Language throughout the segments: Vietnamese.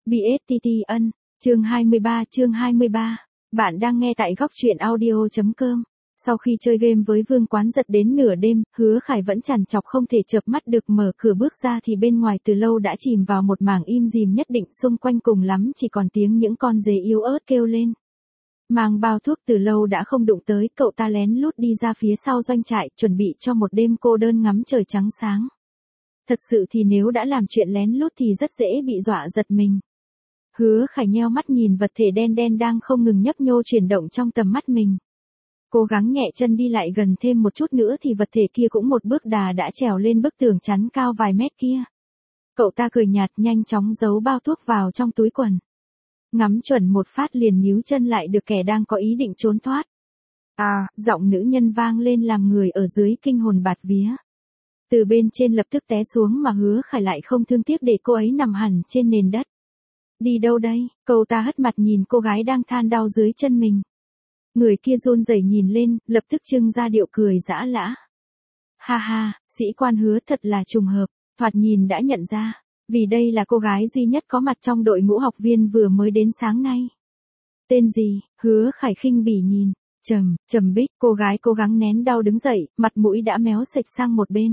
BSTT ân, chương 23, bạn đang nghe tại góc truyện audio.com. Sau khi chơi game với Vương Quán Giật đến nửa đêm, Hứa Khải vẫn trằn trọc không thể chợp mắt được, mở cửa bước ra thì bên ngoài từ lâu đã chìm vào một mảng im rìm nhất định, xung quanh cùng lắm chỉ còn tiếng những con dế yếu ớt kêu lên. Mang bao thuốc từ lâu đã không đụng tới, cậu ta lén lút đi ra phía sau doanh trại, chuẩn bị cho một đêm cô đơn ngắm trời trắng sáng. Thật sự thì nếu đã làm chuyện lén lút thì rất dễ bị dọa giật mình. Hứa Khải nheo mắt nhìn vật thể đen đen đang không ngừng nhấp nhô chuyển động trong tầm mắt mình. Cố gắng nhẹ chân đi lại gần thêm một chút nữa thì vật thể kia cũng một bước đà đã trèo lên bức tường chắn cao vài mét kia. Cậu ta cười nhạt, nhanh chóng giấu bao thuốc vào trong túi quần. Ngắm chuẩn một phát liền nhíu chân lại được kẻ đang có ý định trốn thoát. Giọng nữ nhân vang lên làm người ở dưới kinh hồn bạt vía. Từ bên trên lập tức té xuống mà Hứa Khải lại không thương tiếc để cô ấy nằm hẳn trên nền đất. Đi đâu đây? Cậu ta hất mặt nhìn cô gái đang than đau dưới chân mình. Người kia run rẩy nhìn lên, lập tức trưng ra điệu cười giã lã. Ha ha, sĩ quan Hứa thật là trùng hợp, thoạt nhìn đã nhận ra, vì đây là cô gái duy nhất có mặt trong đội ngũ học viên vừa mới đến sáng nay. Tên gì? Hứa Khải khinh bỉ nhìn. Trầm Bích. Cô gái cố gắng nén đau đứng dậy, mặt mũi đã méo xệch sang một bên.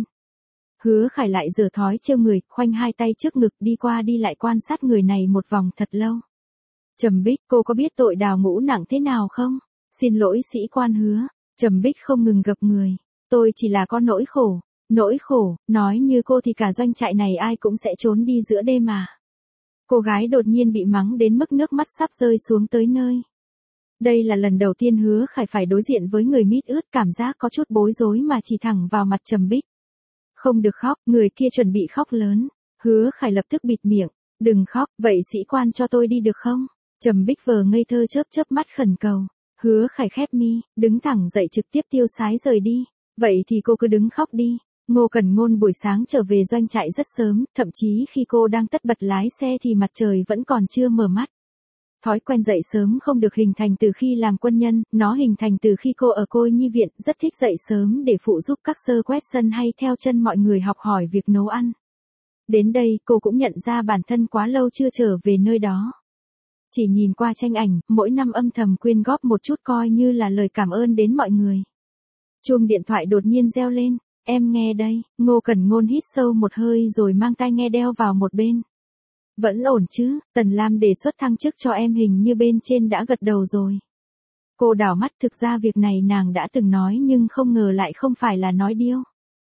Hứa Khải lại giở thói trêu người, khoanh hai tay trước ngực đi qua đi lại quan sát người này một vòng thật lâu. Trầm Bích, cô có biết tội đào ngũ nặng thế nào không? Xin lỗi sĩ quan Hứa. Trầm Bích không ngừng gập người. Tôi chỉ là có nỗi khổ. Nỗi khổ, nói như cô thì cả doanh trại này ai cũng sẽ trốn đi giữa đêm mà. Cô gái đột nhiên bị mắng đến mức nước mắt sắp rơi xuống tới nơi. Đây là lần đầu tiên Hứa Khải phải đối diện với người mít ướt, cảm giác có chút bối rối mà chỉ thẳng vào mặt Trầm Bích. Không được khóc, người kia chuẩn bị khóc lớn. Hứa Khải lập tức bịt miệng. Đừng khóc, vậy sĩ quan cho tôi đi được không? Trầm Bích vờ ngây thơ chớp chớp mắt khẩn cầu. Hứa Khải khép mi, đứng thẳng dậy trực tiếp tiêu sái rời đi. Vậy thì cô cứ đứng khóc đi. Ngô Cẩn Ngôn buổi sáng trở về doanh trại rất sớm, thậm chí khi cô đang tất bật lái xe thì mặt trời vẫn còn chưa mở mắt. Thói quen dậy sớm không được hình thành từ khi làm quân nhân, nó hình thành từ khi cô ở cô nhi viện, rất thích dậy sớm để phụ giúp các sơ quét sân hay theo chân mọi người học hỏi việc nấu ăn. Đến đây cô cũng nhận ra bản thân quá lâu chưa trở về nơi đó. Chỉ nhìn qua tranh ảnh, mỗi năm âm thầm quyên góp một chút coi như là lời cảm ơn đến mọi người. Chuông điện thoại đột nhiên reo lên. Em nghe đây. Ngô Cẩn Ngôn hít sâu một hơi rồi mang tai nghe đeo vào một bên. Vẫn ổn chứ? Tần Lam đề xuất thăng chức cho em, hình như bên trên đã gật đầu rồi. Cô đảo mắt, thực ra việc này nàng đã từng nói nhưng không ngờ lại không phải là nói điêu.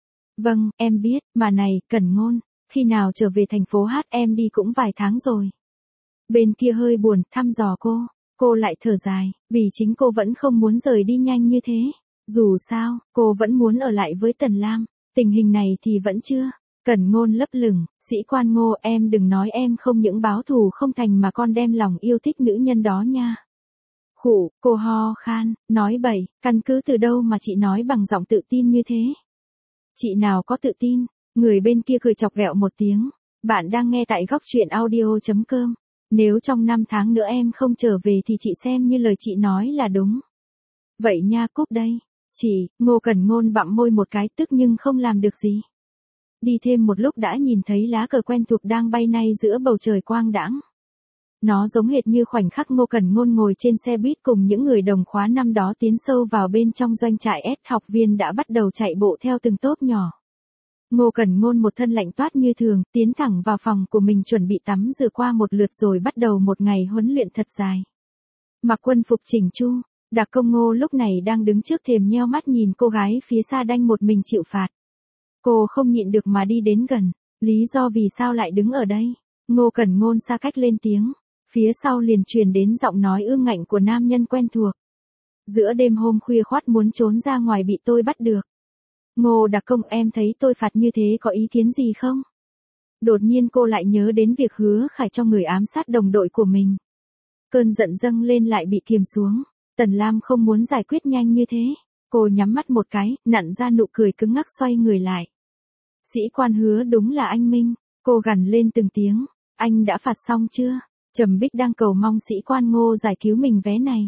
Vâng, em biết, mà này, Cẩn Ngôn, khi nào trở về thành phố hát, em đi cũng vài tháng rồi. Bên kia hơi buồn, thăm dò cô lại thở dài, vì chính cô vẫn không muốn rời đi nhanh như thế. Dù sao, cô vẫn muốn ở lại với Tần Lam, tình hình này thì vẫn chưa. Cẩn Ngôn lấp lửng, sĩ quan Ngô, em đừng nói em không những báo thù không thành mà còn đem lòng yêu thích nữ nhân đó nha. Khụ, cô ho khan, nói bậy, căn cứ từ đâu mà chị nói bằng giọng tự tin như thế? Chị nào có tự tin? Người bên kia cười chọc ghẹo một tiếng. Bạn đang nghe tại góc truyện audio.com. Nếu trong 5 tháng nữa em không trở về thì chị xem như lời chị nói là đúng. Vậy nha, cúp đây. Chị, Ngô Cẩn Ngôn bặm môi một cái, tức nhưng không làm được gì. Đi thêm một lúc đã nhìn thấy lá cờ quen thuộc đang bay nay giữa bầu trời quang đãng. Nó giống hệt như khoảnh khắc Ngô Cẩn Ngôn ngồi trên xe buýt cùng những người đồng khóa năm đó tiến sâu vào bên trong doanh trại S, học viên đã bắt đầu chạy bộ theo từng tốp nhỏ. Ngô Cẩn Ngôn một thân lạnh toát như thường, tiến thẳng vào phòng của mình chuẩn bị tắm rửa qua một lượt rồi bắt đầu một ngày huấn luyện thật dài. Mặc quân phục chỉnh chu, Đặc Công Ngô lúc này đang đứng trước thềm nheo mắt nhìn cô gái phía xa đanh một mình chịu phạt. Cô không nhịn được mà đi đến gần. Lý do vì sao lại đứng ở đây? Ngô Cẩn Ngôn xa cách lên tiếng. Phía sau liền truyền đến giọng nói ương ngạnh của nam nhân quen thuộc. Giữa đêm hôm khuya khoắt muốn trốn ra ngoài bị tôi bắt được. Ngô Đặc Công, em thấy tôi phạt như thế có ý kiến gì không? Đột nhiên cô lại nhớ đến việc Hứa Khải cho người ám sát đồng đội của mình. Cơn giận dâng lên lại bị kiềm xuống. Tần Lam không muốn giải quyết nhanh như thế. Cô nhắm mắt một cái, nặn ra nụ cười cứng ngắc xoay người lại. Sĩ quan Hứa, đúng là anh Minh. Cô gằn lên từng tiếng. Anh đã phạt xong chưa? Trầm Bích đang cầu mong sĩ quan Ngô giải cứu mình vé này.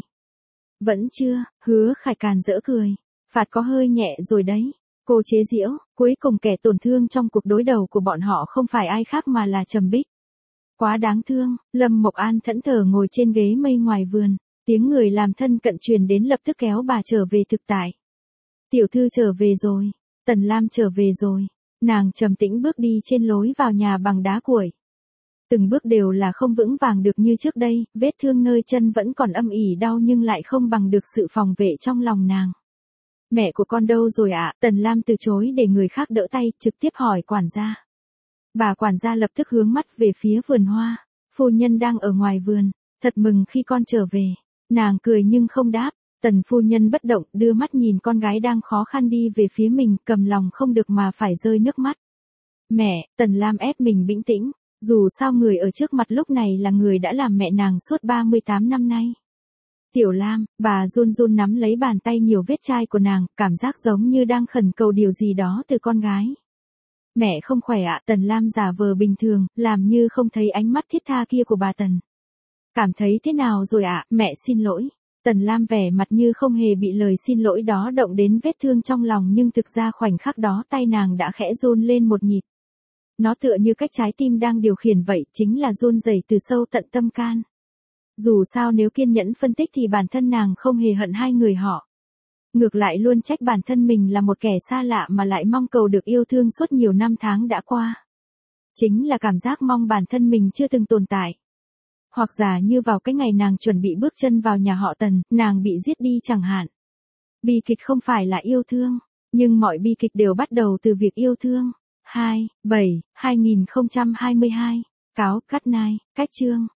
Vẫn chưa. Hứa Khải càn rỡ cười. Phạt có hơi nhẹ rồi đấy. Cô chế giễu, cuối cùng kẻ tổn thương trong cuộc đối đầu của bọn họ không phải ai khác mà là Trầm Bích. Quá đáng thương, Lâm Mộc An thẫn thờ ngồi trên ghế mây ngoài vườn, tiếng người làm thân cận truyền đến lập tức kéo bà trở về thực tại. Tiểu thư trở về rồi, Tần Lam trở về rồi, nàng trầm tĩnh bước đi trên lối vào nhà bằng đá cuội. Từng bước đều là không vững vàng được như trước đây, vết thương nơi chân vẫn còn âm ỉ đau nhưng lại không bằng được sự phòng vệ trong lòng nàng. Mẹ của con đâu rồi ạ? Tần Lam từ chối để người khác đỡ tay, trực tiếp hỏi quản gia. Bà quản gia lập tức hướng mắt về phía vườn hoa. Phu nhân đang ở ngoài vườn, thật mừng khi con trở về. Nàng cười nhưng không đáp. Tần phu nhân bất động, đưa mắt nhìn con gái đang khó khăn đi về phía mình, cầm lòng không được mà phải rơi nước mắt. Mẹ, Tần Lam ép mình bình tĩnh. Dù sao người ở trước mặt lúc này là người đã làm mẹ nàng suốt 38 năm nay. Tiểu Lam, bà run run nắm lấy bàn tay nhiều vết chai của nàng, cảm giác giống như đang khẩn cầu điều gì đó từ con gái. Mẹ không khỏe ạ, Tần Lam giả vờ bình thường, làm như không thấy ánh mắt thiết tha kia của bà Tần. Cảm thấy thế nào rồi ạ, mẹ xin lỗi. Tần Lam vẻ mặt như không hề bị lời xin lỗi đó động đến vết thương trong lòng nhưng thực ra khoảnh khắc đó tay nàng đã khẽ run lên một nhịp. Nó tựa như cách trái tim đang điều khiển vậy, chính là run rẩy từ sâu tận tâm can. Dù sao nếu kiên nhẫn phân tích thì bản thân nàng không hề hận hai người họ. Ngược lại luôn trách bản thân mình là một kẻ xa lạ mà lại mong cầu được yêu thương suốt nhiều năm tháng đã qua. Chính là cảm giác mong bản thân mình chưa từng tồn tại. Hoặc giả như vào cái ngày nàng chuẩn bị bước chân vào nhà họ Tần, nàng bị giết đi chẳng hạn. Bi kịch không phải là yêu thương, nhưng mọi bi kịch đều bắt đầu từ việc yêu thương. 2022 Cáo Cắt Nai, Cách Chương